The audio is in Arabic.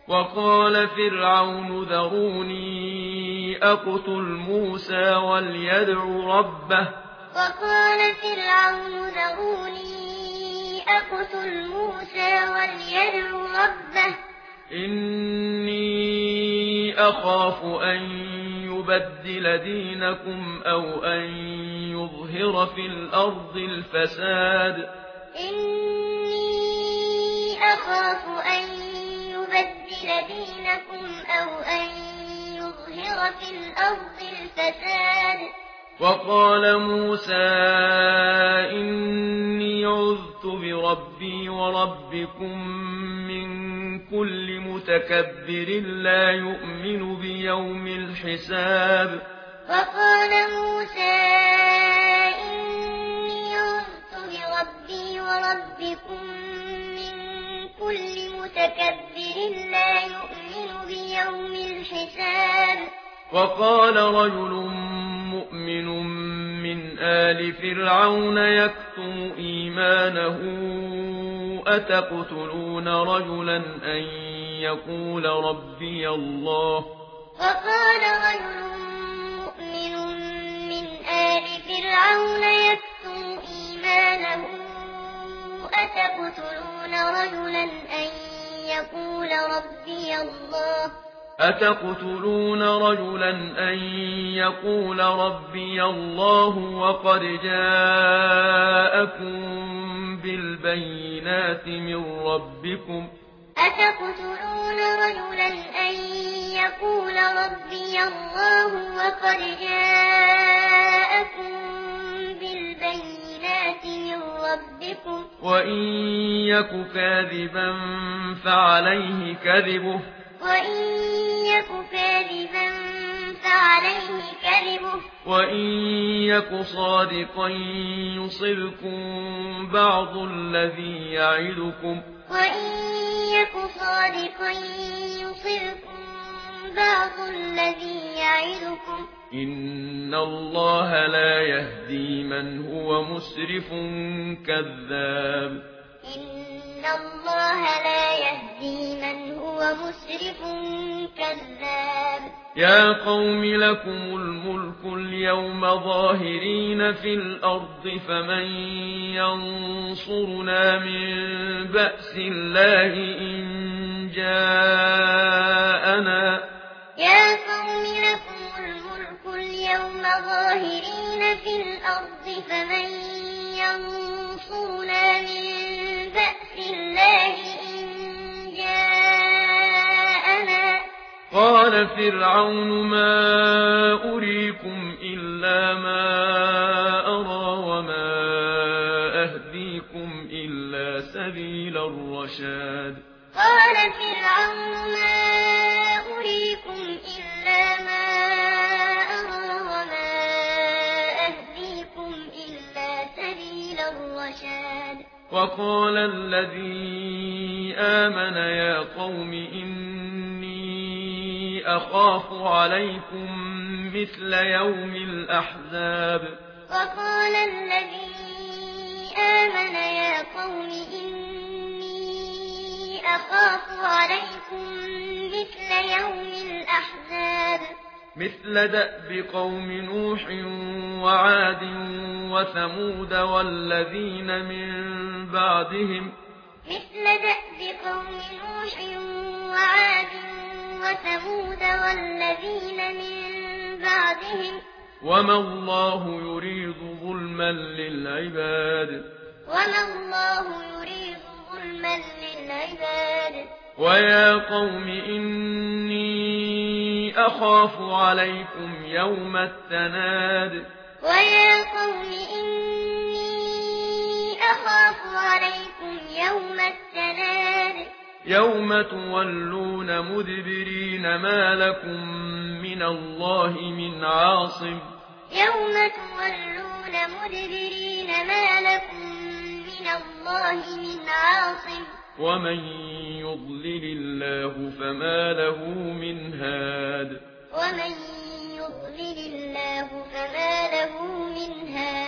وقال فرعون ذروني أقتل موسى وليدع ربه وقال فرعون ذروني أقتل موسى وليدع ربه إني أخاف أن يبدل دينكم أو أن يظهر في الأرض الفساد إني أخاف أن يبدل دينكم أو أن يظهر في الأرض الفساد وقال موسى إني عذت بربي وربكم من كل متكبر لا يؤمن بيوم الحساب وقال موسى إني عذت بربي وربكم من كل متكبر لا يؤمن بيوم الحساب وقال رجل مؤمن من آل فرعون يكتم إيمانه أتقتلون رجلا أن يقول ربي الله وقال رجل مؤمن من آل فرعون يكتم إيمانه أتقتلون رجلا أن يقول ربي الله وقد جاءكم بالبينات من ربكم أتقتلون رجلا أن يقول ربي الله وقد جاءكم بالبينات من ربكم وإن يك كاذبا فعليه كذبه وإن يك صادقا يصبكم بعض الذي يعدكم إن الله لا يهدي من هو مسرف كذاب يا قوم لكم الملك اليوم ظاهرين في الأرض فمن ينصرنا من بأس الله إن جاءنا قال فرعون ما أريكم إلا ما أرى وما أهديكم إلا سبيل الرشاد وقال الذي آمن يا قوم إني أخاف عليكم مثل يوم الأحزاب مثل دأب قوم نوح وعاد وثمود والذين من بعدهم وما الله يريد ظلما للعباد ويا قوم إني أخاف عليكم يوم التناد يوم تولون مدبرين ما لكم من الله من عاصم ومن يضلل الله فما له من هاد